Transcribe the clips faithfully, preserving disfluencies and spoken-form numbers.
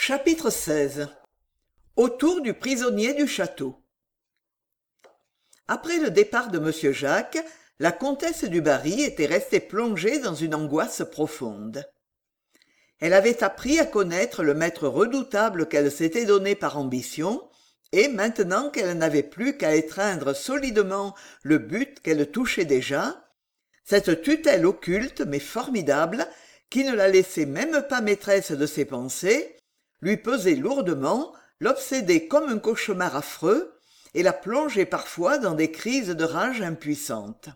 Chapitre seize. Autour du prisonnier du château. Après le départ de monsieur Jacques, la comtesse du Barry était restée plongée dans une angoisse profonde. Elle avait appris à connaître le maître redoutable qu'elle s'était donné par ambition, et maintenant qu'elle n'avait plus qu'à étreindre solidement le but qu'elle touchait déjà, cette tutelle occulte mais formidable, qui ne la laissait même pas maîtresse de ses pensées, lui pesait lourdement, l'obsédait comme un cauchemar affreux, et la plongeait parfois dans des crises de rage impuissante.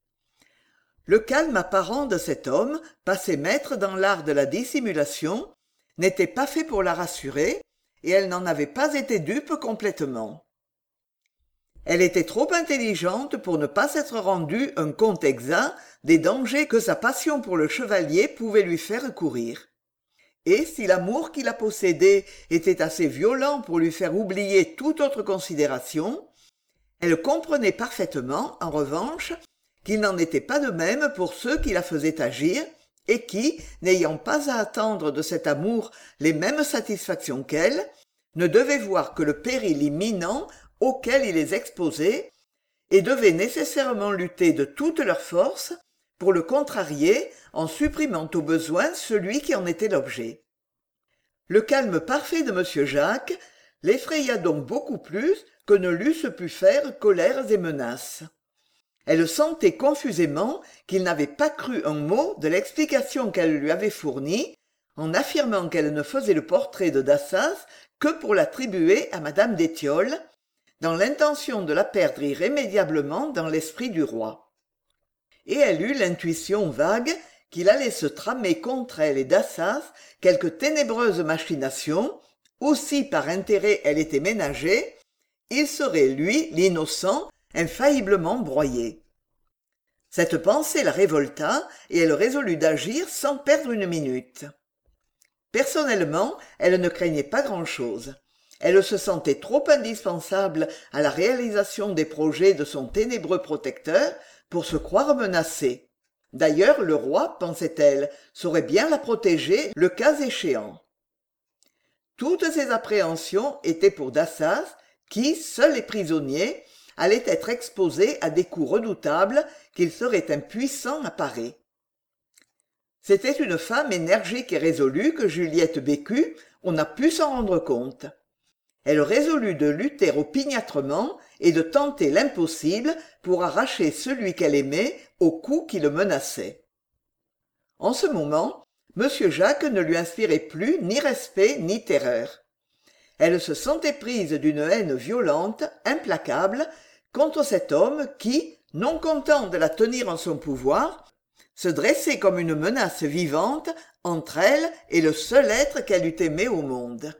Le calme apparent de cet homme, passé maître dans l'art de la dissimulation, n'était pas fait pour la rassurer, et elle n'en avait pas été dupe complètement. Elle était trop intelligente pour ne pas s'être rendue un compte exact des dangers que sa passion pour le chevalier pouvait lui faire courir. Et si l'amour qui la possédait était assez violent pour lui faire oublier toute autre considération, elle comprenait parfaitement, en revanche, qu'il n'en était pas de même pour ceux qui la faisaient agir, et qui, n'ayant pas à attendre de cet amour les mêmes satisfactions qu'elle, ne devaient voir que le péril imminent auquel il les exposait, et devaient nécessairement lutter de toutes leurs forces pour le contrarier en supprimant au besoin celui qui en était l'objet. Le calme parfait de monsieur Jacques l'effraya donc beaucoup plus que ne l'eussent pu faire colères et menaces. Elle sentait confusément qu'il n'avait pas cru un mot de l'explication qu'elle lui avait fournie, en affirmant qu'elle ne faisait le portrait de Dassas que pour l'attribuer à madame d'Étiolles, dans l'intention de la perdre irrémédiablement dans l'esprit du roi. Et elle eut l'intuition vague qu'il allait se tramer contre elle et Dassas quelque ténébreuse machination, ou si par intérêt elle était ménagée, il serait, lui, l'innocent, infailliblement broyé. Cette pensée la révolta, et elle résolut d'agir sans perdre une minute. Personnellement, elle ne craignait pas grand-chose. Elle se sentait trop indispensable à la réalisation des projets de son ténébreux protecteur pour se croire menacée. D'ailleurs, le roi, pensait-elle, saurait bien la protéger le cas échéant. Toutes ces appréhensions étaient pour Dassas, qui, seul et prisonnier, allait être exposé à des coups redoutables qu'il serait impuissant à parer. C'était une femme énergique et résolue que Juliette Bécu, on a pu s'en rendre compte. Elle résolut de lutter opiniâtrement et de tenter l'impossible pour arracher celui qu'elle aimait au coup qui le menaçait. En ce moment, monsieur Jacques ne lui inspirait plus ni respect ni terreur. Elle se sentait prise d'une haine violente, implacable, contre cet homme qui, non content de la tenir en son pouvoir, se dressait comme une menace vivante entre elle et le seul être qu'elle eût aimé au monde.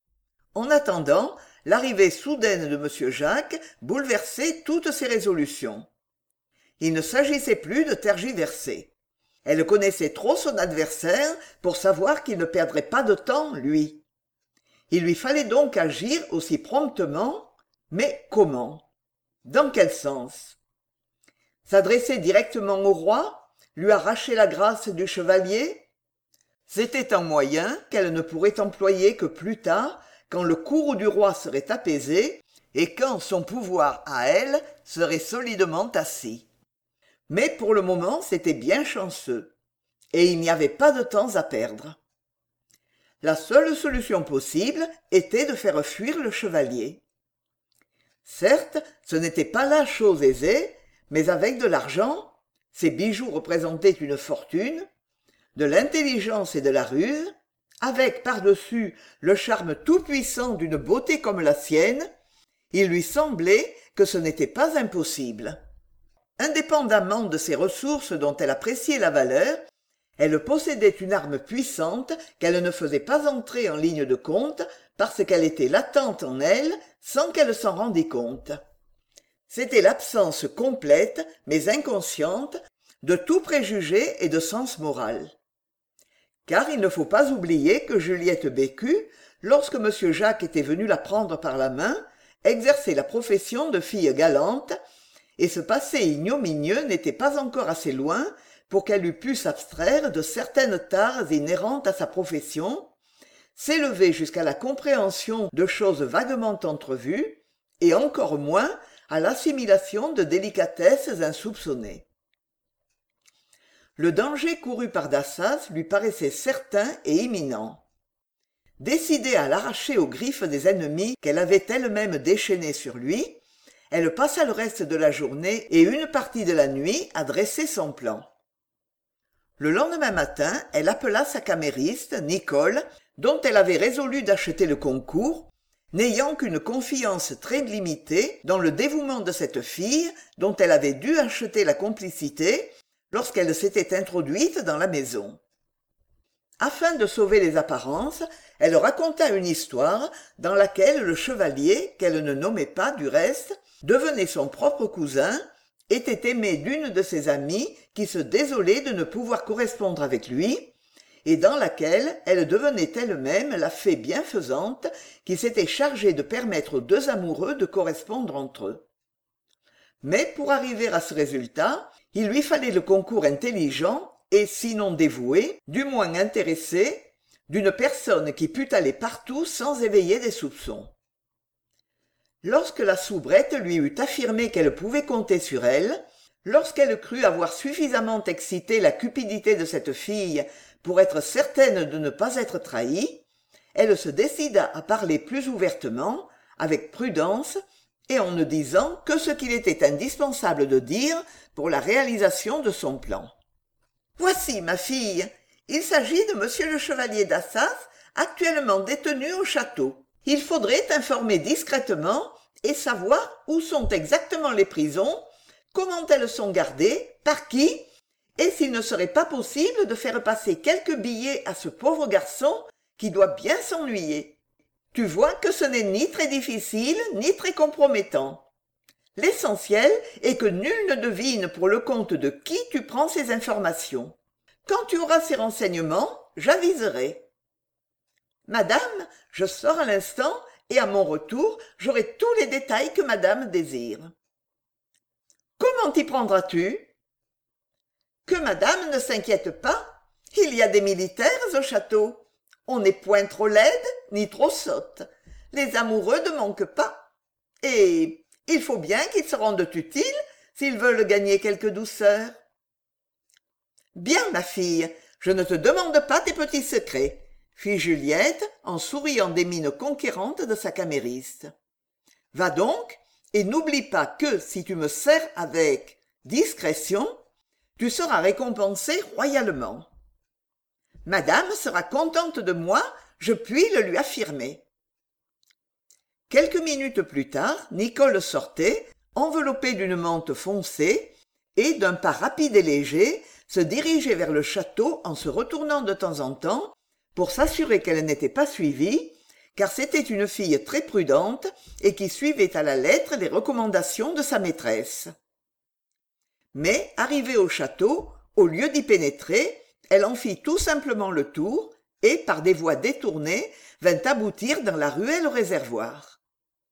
En attendant, l'arrivée soudaine de monsieur Jacques bouleversait toutes ses résolutions. Il ne s'agissait plus de tergiverser. Elle connaissait trop son adversaire pour savoir qu'il ne perdrait pas de temps, lui. Il lui fallait donc agir aussi promptement, mais comment? Dans quel sens? S'adresser directement au roi? Lui arracher la grâce du chevalier? C'était un moyen qu'elle ne pourrait employer que plus tard, quand le courroux du roi serait apaisé et quand son pouvoir à elle serait solidement assis. Mais pour le moment c'était bien chanceux, et il n'y avait pas de temps à perdre. La seule solution possible était de faire fuir le chevalier. Certes, ce n'était pas la chose aisée, mais avec de l'argent, ces bijoux représentaient une fortune, de l'intelligence et de la ruse, avec par-dessus le charme tout-puissant d'une beauté comme la sienne, il lui semblait que ce n'était pas impossible. Indépendamment de ces ressources dont elle appréciait la valeur, elle possédait une arme puissante qu'elle ne faisait pas entrer en ligne de compte parce qu'elle était latente en elle sans qu'elle s'en rendît compte. C'était l'absence complète, mais inconsciente, de tout préjugé et de sens moral. Car il ne faut pas oublier que Juliette Bécu, lorsque monsieur Jacques était venu la prendre par la main, exerçait la profession de fille galante, et ce passé ignominieux n'était pas encore assez loin pour qu'elle eût pu s'abstraire de certaines tares inhérentes à sa profession, s'élever jusqu'à la compréhension de choses vaguement entrevues, et encore moins à l'assimilation de délicatesses insoupçonnées. Le danger couru par D'assas lui paraissait certain et imminent. Décidée à l'arracher aux griffes des ennemis qu'elle avait elle-même déchaînés sur lui, elle passa le reste de la journée et une partie de la nuit à dresser son plan. Le lendemain matin, elle appela sa camériste, Nicole, dont elle avait résolu d'acheter le concours, n'ayant qu'une confiance très limitée dans le dévouement de cette fille dont elle avait dû acheter la complicité lorsqu'elle s'était introduite dans la maison. Afin de sauver les apparences, elle raconta une histoire dans laquelle le chevalier, qu'elle ne nommait pas du reste, devenait son propre cousin, était aimé d'une de ses amies qui se désolait de ne pouvoir correspondre avec lui, et dans laquelle elle devenait elle-même la fée bienfaisante qui s'était chargée de permettre aux deux amoureux de correspondre entre eux. Mais pour arriver à ce résultat, il lui fallait le concours intelligent et, sinon dévoué, du moins intéressé, d'une personne qui pût aller partout sans éveiller des soupçons. Lorsque la soubrette lui eut affirmé qu'elle pouvait compter sur elle, lorsqu'elle crut avoir suffisamment excité la cupidité de cette fille pour être certaine de ne pas être trahie, elle se décida à parler plus ouvertement, avec prudence, et en ne disant que ce qu'il était indispensable de dire pour la réalisation de son plan. « Voici, ma fille, il s'agit de monsieur le chevalier d'Assas, actuellement détenu au château. Il faudrait t'informer discrètement et savoir où sont exactement les prisons, comment elles sont gardées, par qui, et s'il ne serait pas possible de faire passer quelques billets à ce pauvre garçon qui doit bien s'ennuyer. Tu vois que ce n'est ni très difficile ni très compromettant. L'essentiel est que nul ne devine pour le compte de qui tu prends ces informations. Quand tu auras ces renseignements, j'aviserai. Madame, je sors à l'instant et à mon retour, j'aurai tous les détails que madame désire. Comment t'y prendras-tu? Que madame ne s'inquiète pas, il y a des militaires au château. On n'est point trop laide ni trop sotte. Les amoureux ne manquent pas. Et il faut bien qu'ils se rendent utiles s'ils veulent gagner quelque douceur. Bien, ma fille, je ne te demande pas tes petits secrets, fit Juliette en souriant des mines conquérantes de sa camériste. Va donc, et n'oublie pas que si tu me sers avec discrétion, tu seras récompensée royalement. Madame sera contente de moi, je puis le lui affirmer. Quelques minutes plus tard, Nicole sortait, enveloppée d'une mante foncée, et d'un pas rapide et léger, se dirigeait vers le château en se retournant de temps en temps pour s'assurer qu'elle n'était pas suivie, car c'était une fille très prudente et qui suivait à la lettre les recommandations de sa maîtresse. Mais, arrivée au château, au lieu d'y pénétrer, elle en fit tout simplement le tour et, par des voies détournées, vint aboutir dans la ruelle au réservoir.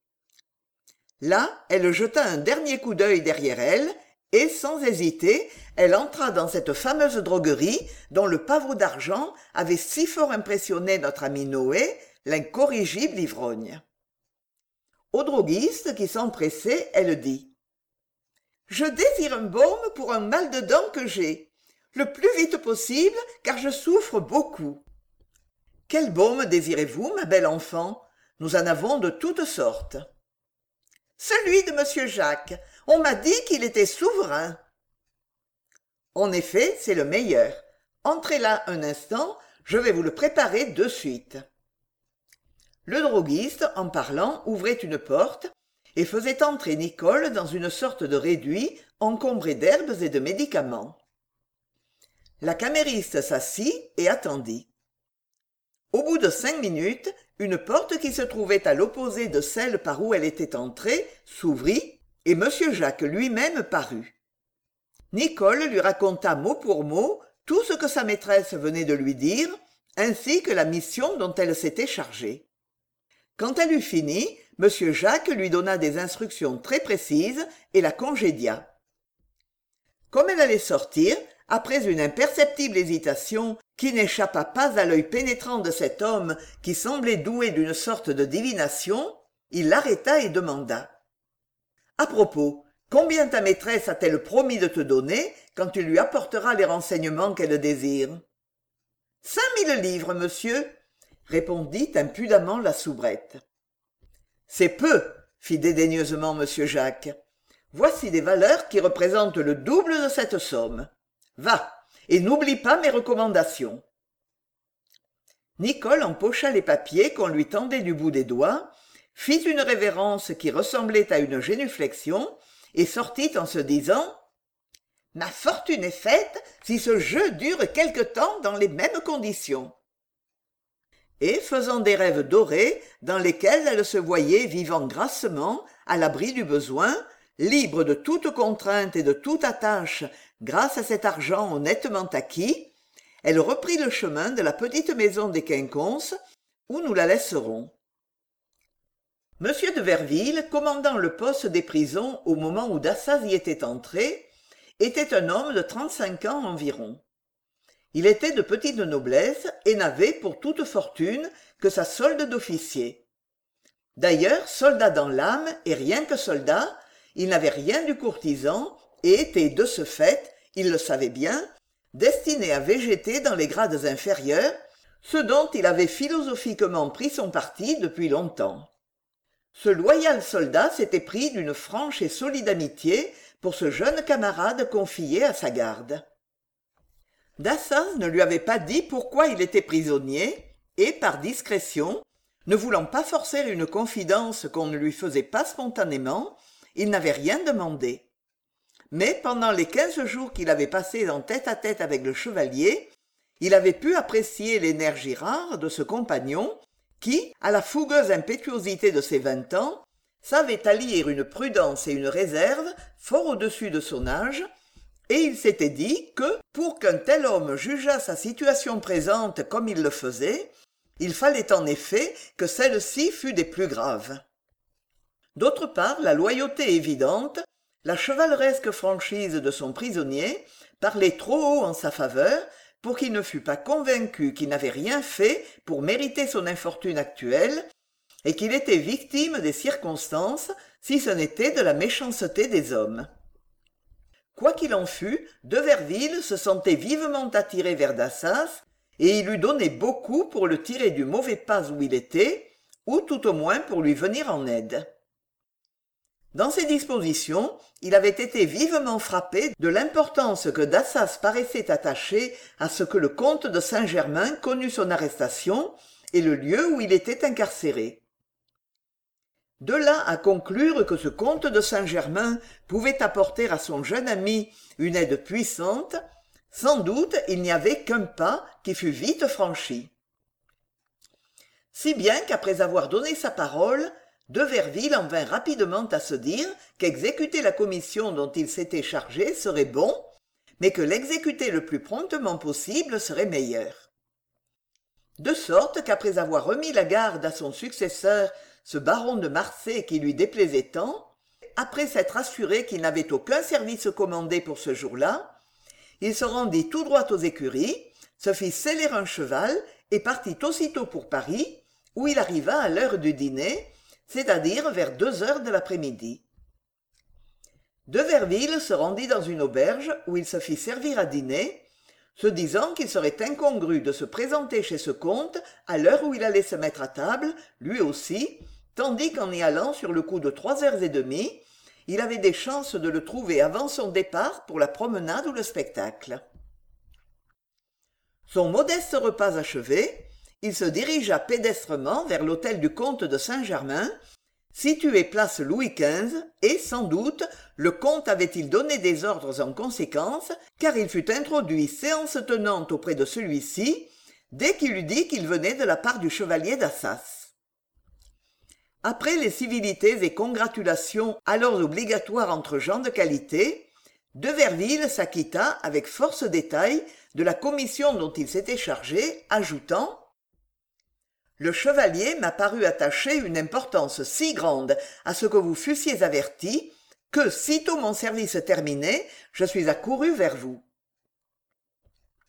Là, elle jeta un dernier coup d'œil derrière elle et, sans hésiter, elle entra dans cette fameuse droguerie dont le pavot d'argent avait si fort impressionné notre ami Noé, l'incorrigible ivrogne. Au droguiste qui s'empressait, elle dit « Je désire un baume pour un mal de dents que j'ai, le plus vite possible, car je souffre beaucoup. »« Quel baume désirez-vous, ma belle enfant? Nous en avons de toutes sortes. »« Celui de monsieur Jacques. On m'a dit qu'il était souverain. »« En effet, c'est le meilleur. Entrez là un instant, je vais vous le préparer de suite. » Le droguiste, en parlant, ouvrait une porte et faisait entrer Nicole dans une sorte de réduit encombré d'herbes et de médicaments. La camériste s'assit et attendit. Au bout de cinq minutes, une porte qui se trouvait à l'opposé de celle par où elle était entrée s'ouvrit et monsieur Jacques lui-même parut. Nicole lui raconta mot pour mot tout ce que sa maîtresse venait de lui dire, ainsi que la mission dont elle s'était chargée. Quand elle eut fini, monsieur Jacques lui donna des instructions très précises et la congédia. Comme elle allait sortir, après une imperceptible hésitation qui n'échappa pas à l'œil pénétrant de cet homme qui semblait doué d'une sorte de divination, il l'arrêta et demanda. « À propos, combien ta maîtresse a-t-elle promis de te donner quand tu lui apporteras les renseignements qu'elle désire ?»« Cinq mille livres, monsieur, » répondit impudemment la soubrette. « C'est peu, » fit dédaigneusement monsieur Jacques. « Voici des valeurs qui représentent le double de cette somme. Va, et n'oublie pas mes recommandations. » Nicole empocha les papiers qu'on lui tendait du bout des doigts, fit une révérence qui ressemblait à une génuflexion et sortit en se disant « Ma fortune est faite si ce jeu dure quelque temps dans les mêmes conditions. » Et faisant des rêves dorés dans lesquels elle se voyait vivant grassement, à l'abri du besoin, libre de toute contrainte et de toute attache grâce à cet argent honnêtement acquis, elle reprit le chemin de la petite maison des Quinconces, où nous la laisserons. Monsieur de Verville, commandant le poste des prisons au moment où Dassaz y était entré, était un homme de trente-cinq ans environ. Il était de petite noblesse et n'avait pour toute fortune que sa solde d'officier. D'ailleurs, soldat dans l'âme et rien que soldat, il n'avait rien du courtisan et était de ce fait, il le savait bien, destiné à végéter dans les grades inférieurs, ce dont il avait philosophiquement pris son parti depuis longtemps. Ce loyal soldat s'était pris d'une franche et solide amitié pour ce jeune camarade confié à sa garde. Dassaz ne lui avait pas dit pourquoi il était prisonnier et, par discrétion, ne voulant pas forcer une confidence qu'on ne lui faisait pas spontanément, il n'avait rien demandé. Mais pendant les quinze jours qu'il avait passés en tête-à-tête avec le chevalier, il avait pu apprécier l'énergie rare de ce compagnon qui, à la fougueuse impétuosité de ses vingt ans, savait allier une prudence et une réserve fort au-dessus de son âge, et il s'était dit que, pour qu'un tel homme jugeât sa situation présente comme il le faisait, il fallait en effet que celle-ci fût des plus graves. D'autre part, la loyauté évidente, la chevaleresque franchise de son prisonnier parlaient trop haut en sa faveur pour qu'il ne fût pas convaincu qu'il n'avait rien fait pour mériter son infortune actuelle et qu'il était victime des circonstances si ce n'était de la méchanceté des hommes. Quoi qu'il en fût, de Verville se sentait vivement attiré vers Dassaz et il eût donné beaucoup pour le tirer du mauvais pas où il était, ou tout au moins pour lui venir en aide. Dans ses dispositions, il avait été vivement frappé de l'importance que Dassaz paraissait attacher à ce que le comte de Saint-Germain connût son arrestation et le lieu où il était incarcéré. De là à conclure que ce comte de Saint-Germain pouvait apporter à son jeune ami une aide puissante, sans doute il n'y avait qu'un pas qui fut vite franchi. Si bien qu'après avoir donné sa parole, de Verville en vint rapidement à se dire qu'exécuter la commission dont il s'était chargé serait bon, mais que l'exécuter le plus promptement possible serait meilleur. De sorte qu'après avoir remis la garde à son successeur, ce baron de Marsay qui lui déplaisait tant, après s'être assuré qu'il n'avait aucun service commandé pour ce jour-là, il se rendit tout droit aux écuries, se fit seller un cheval et partit aussitôt pour Paris, où il arriva à l'heure du dîner, c'est-à-dire vers deux heures de l'après-midi. De Verville se rendit dans une auberge où il se fit servir à dîner, se disant qu'il serait incongru de se présenter chez ce comte à l'heure où il allait se mettre à table, lui aussi, tandis qu'en y allant sur le coup de trois heures et demie, il avait des chances de le trouver avant son départ pour la promenade ou le spectacle. Son modeste repas achevé, il se dirigea pédestrement vers l'hôtel du comte de Saint-Germain, situé place Louis quinze, et, sans doute, le comte avait-il donné des ordres en conséquence, car il fut introduit séance tenante auprès de celui-ci, dès qu'il eut dit qu'il venait de la part du chevalier d'Assas. Après les civilités et congratulations alors obligatoires entre gens de qualité, de Verville s'acquitta avec force détail de la commission dont il s'était chargé, ajoutant « Le chevalier m'a paru attacher une importance si grande à ce que vous fussiez averti que, sitôt mon service terminé, je suis accouru vers vous. »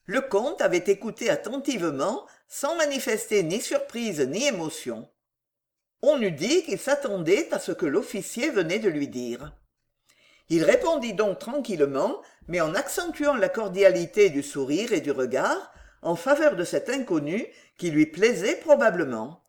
Le comte avait écouté attentivement, sans manifester ni surprise ni émotion. On eût dit qu'il s'attendait à ce que l'officier venait de lui dire. Il répondit donc tranquillement, mais en accentuant la cordialité du sourire et du regard, en faveur de cet inconnu qui lui plaisait probablement.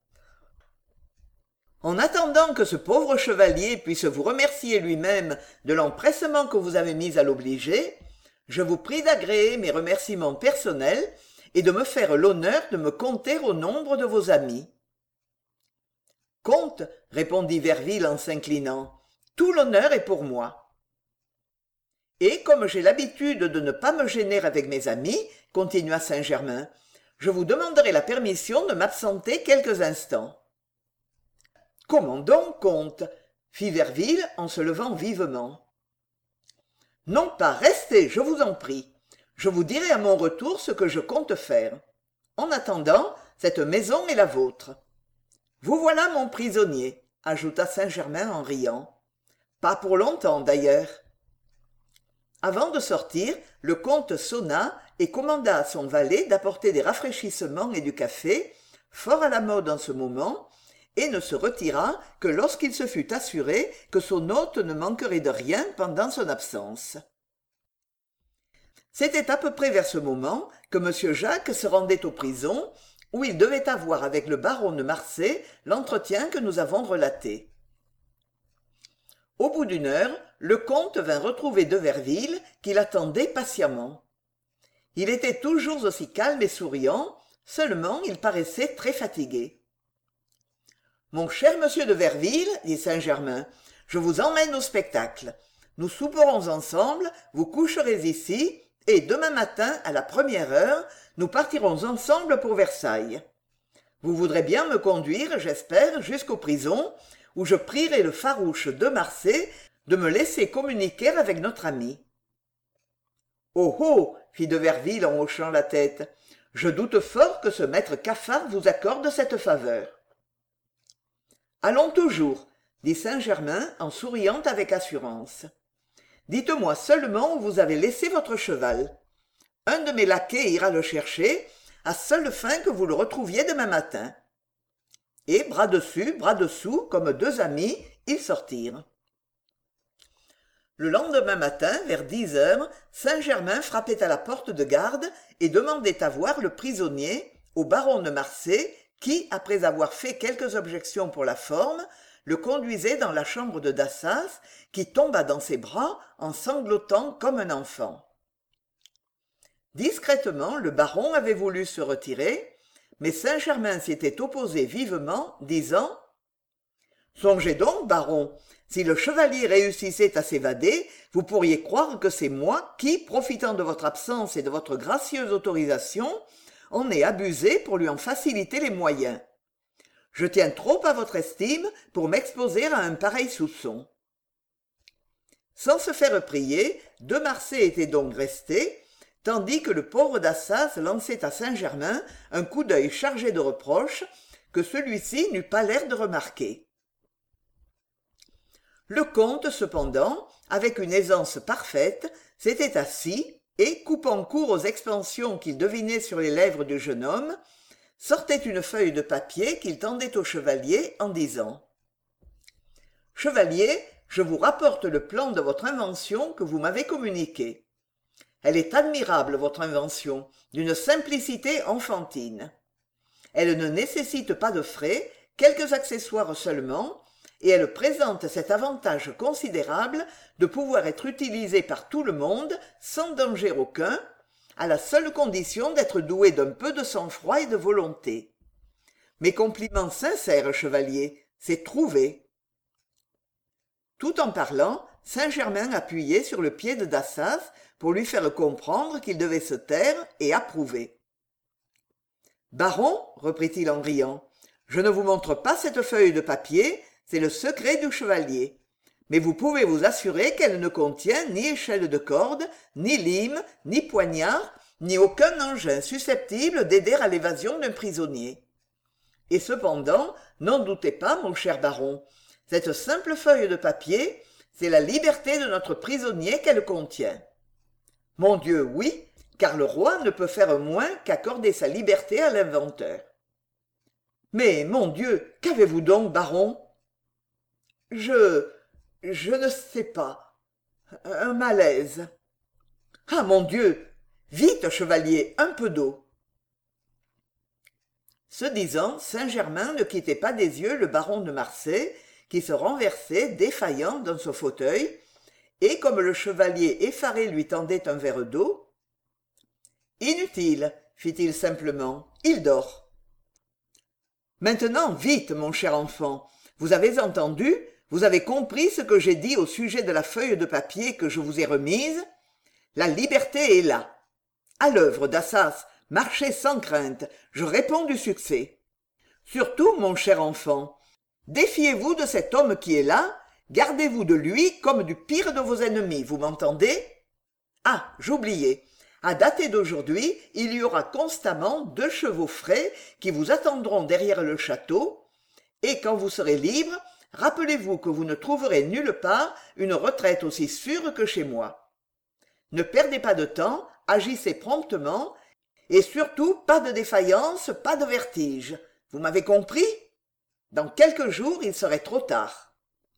En attendant que ce pauvre chevalier puisse vous remercier lui-même de l'empressement que vous avez mis à l'obliger, je vous prie d'agréer mes remerciements personnels et de me faire l'honneur de me compter au nombre de vos amis. Comte, répondit Verville en s'inclinant, tout l'honneur est pour moi. Et comme j'ai l'habitude de ne pas me gêner avec mes amis, continua Saint-Germain, je vous demanderai la permission de m'absenter quelques instants. Comment donc, comte fit Verville en se levant vivement. Non pas, restez, je vous en prie. Je vous dirai à mon retour ce que je compte faire. En attendant, cette maison est la vôtre. Vous voilà mon prisonnier, ajouta Saint-Germain en riant. Pas pour longtemps d'ailleurs. Avant de sortir, le comte sonna et commanda à son valet d'apporter des rafraîchissements et du café, fort à la mode en ce moment, et ne se retira que lorsqu'il se fut assuré que son hôte ne manquerait de rien pendant son absence. C'était à peu près vers ce moment que M. Jacques se rendait aux prisons, où il devait avoir avec le baron de Marsay l'entretien que nous avons relaté. Au bout d'une heure, le comte vint retrouver de Verville, qui l'attendait patiemment. Il était toujours aussi calme et souriant, seulement il paraissait très fatigué. « Mon cher monsieur de Verville, dit Saint-Germain, je vous emmène au spectacle. Nous souperons ensemble, vous coucherez ici, et demain matin, à la première heure, nous partirons ensemble pour Versailles. Vous voudrez bien me conduire, j'espère, jusqu'aux prisons, où je prierai le farouche de Marsay de me laisser communiquer avec notre ami. »« Oh oh !» fit de Verville en hochant la tête. « Je doute fort que ce maître Cafard vous accorde cette faveur. » « Allons toujours, » dit Saint-Germain en souriant avec assurance. « Dites-moi seulement où vous avez laissé votre cheval. Un de mes laquais ira le chercher, à seule fin que vous le retrouviez demain matin. » Et bras dessus, bras dessous, comme deux amis, ils sortirent. Le lendemain matin, vers dix heures, Saint-Germain frappait à la porte de garde et demandait à voir le prisonnier, au baron de Marsay, qui, après avoir fait quelques objections pour la forme, le conduisait dans la chambre de Dassas, qui tomba dans ses bras en sanglotant comme un enfant. Discrètement, le baron avait voulu se retirer, mais Saint-Germain s'y était opposé vivement, disant « Songez donc, baron, si le chevalier réussissait à s'évader, vous pourriez croire que c'est moi qui, profitant de votre absence et de votre gracieuse autorisation, en ai abusé pour lui en faciliter les moyens. Je tiens trop à votre estime pour m'exposer à un pareil soupçon. » Sans se faire prier, de Marsay était donc resté, tandis que le pauvre Dassas lançait à Saint-Germain un coup d'œil chargé de reproches que celui-ci n'eut pas l'air de remarquer. Le comte, cependant, avec une aisance parfaite, s'était assis et, coupant court aux expansions qu'il devinait sur les lèvres du jeune homme, sortait une feuille de papier qu'il tendait au chevalier en disant « Chevalier, je vous rapporte le plan de votre invention que vous m'avez communiqué. Elle est admirable, votre invention, d'une simplicité enfantine. Elle ne nécessite pas de frais, quelques accessoires seulement, et elle présente cet avantage considérable de pouvoir être utilisée par tout le monde sans danger aucun, à la seule condition d'être doué d'un peu de sang-froid et de volonté. Mes compliments sincères, chevalier, c'est trouvé. » Tout en parlant, Saint-Germain appuyait sur le pied de Dassas pour lui faire comprendre qu'il devait se taire et approuver. « Baron, reprit-il en riant, je ne vous montre pas cette feuille de papier, c'est le secret du chevalier. Mais vous pouvez vous assurer qu'elle ne contient ni échelle de corde, ni lime, ni poignard, ni aucun engin susceptible d'aider à l'évasion d'un prisonnier. Et cependant, n'en doutez pas, mon cher baron, cette simple feuille de papier, c'est la liberté de notre prisonnier qu'elle contient. Mon Dieu, oui, car le roi ne peut faire moins qu'accorder sa liberté à l'inventeur. Mais, mon Dieu, qu'avez-vous donc, baron? Je... je ne sais pas. Un malaise. Ah, mon Dieu! Vite, chevalier, un peu d'eau. Ce disant, Saint-Germain ne quittait pas des yeux le baron de Marsay, qui se renversait, défaillant, dans son fauteuil, et comme le chevalier effaré lui tendait un verre d'eau, « Inutile, fit-il simplement, il dort. »« Maintenant, vite, mon cher enfant, vous avez entendu, vous avez compris ce que j'ai dit au sujet de la feuille de papier que je vous ai remise? La liberté est là. À l'œuvre, Dassas, marchez sans crainte, je réponds du succès. Surtout, mon cher enfant, défiez-vous de cet homme qui est là, gardez-vous de lui comme du pire de vos ennemis, vous m'entendez? Ah, j'oubliais. À dater d'aujourd'hui, il y aura constamment deux chevaux frais qui vous attendront derrière le château, et quand vous serez libre, rappelez-vous que vous ne trouverez nulle part une retraite aussi sûre que chez moi. Ne perdez pas de temps, agissez promptement, et surtout pas de défaillance, pas de vertige. Vous m'avez compris? Dans quelques jours, il serait trop tard.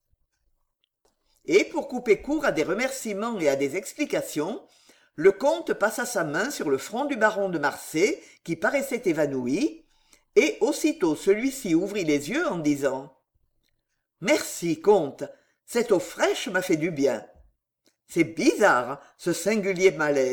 Et pour couper court à des remerciements et à des explications, le comte passa sa main sur le front du baron de Marsay, qui paraissait évanoui, et aussitôt celui-ci ouvrit les yeux en disant « Merci, comte, cette eau fraîche m'a fait du bien. C'est bizarre, ce singulier malaise. »«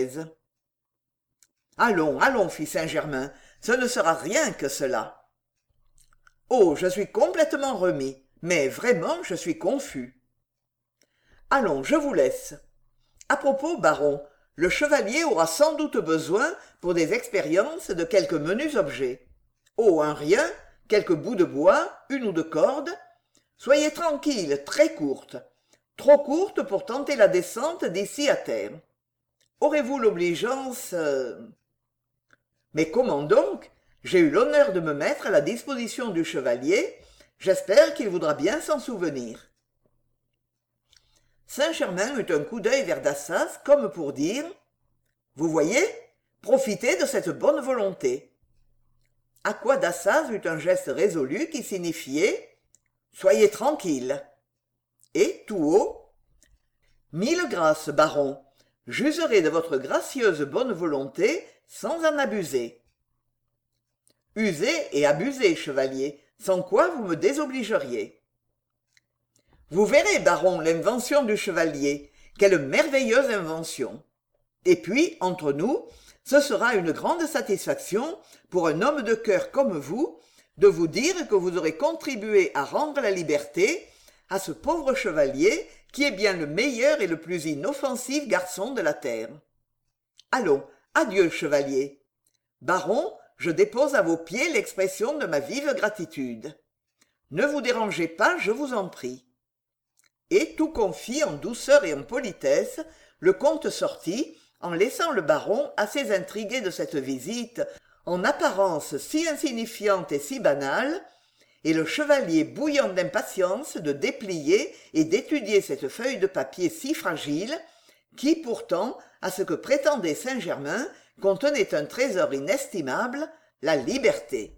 Allons, allons, fit Saint-Germain, ce ne sera rien que cela. »« Oh, je suis complètement remis, mais vraiment je suis confus. »« Allons, je vous laisse. À propos, baron, le chevalier aura sans doute besoin, pour des expériences, de quelques menus objets. Oh, un rien, quelques bouts de bois, une ou deux cordes. Soyez tranquille, très courte. Trop courte pour tenter la descente d'ici à terre. Aurez-vous l'obligeance... euh, Mais comment donc? J'ai eu l'honneur de me mettre à la disposition du chevalier. J'espère qu'il voudra bien s'en souvenir. Saint-Germain eut un coup d'œil vers Dassas, comme pour dire « Vous voyez, profitez de cette bonne volonté. » À quoi Dassas eut un geste résolu qui signifiait « Soyez tranquille. » Et, tout haut, « Mille grâces, baron, j'userai de votre gracieuse bonne volonté sans en abuser. »« User et abuser, chevalier, sans quoi vous me désobligeriez. » Vous verrez, baron, l'invention du chevalier. Quelle merveilleuse invention. Et puis, entre nous, ce sera une grande satisfaction pour un homme de cœur comme vous de vous dire que vous aurez contribué à rendre la liberté à ce pauvre chevalier qui est bien le meilleur et le plus inoffensif garçon de la terre. Allons, adieu, chevalier. Baron, je dépose à vos pieds l'expression de ma vive gratitude. Ne vous dérangez pas, je vous en prie. Et tout confit en douceur et en politesse, le comte sortit, en laissant le baron assez intrigué de cette visite, en apparence si insignifiante et si banale, et le chevalier bouillant d'impatience de déplier et d'étudier cette feuille de papier si fragile, qui pourtant, à ce que prétendait Saint-Germain, contenait un trésor inestimable, la liberté.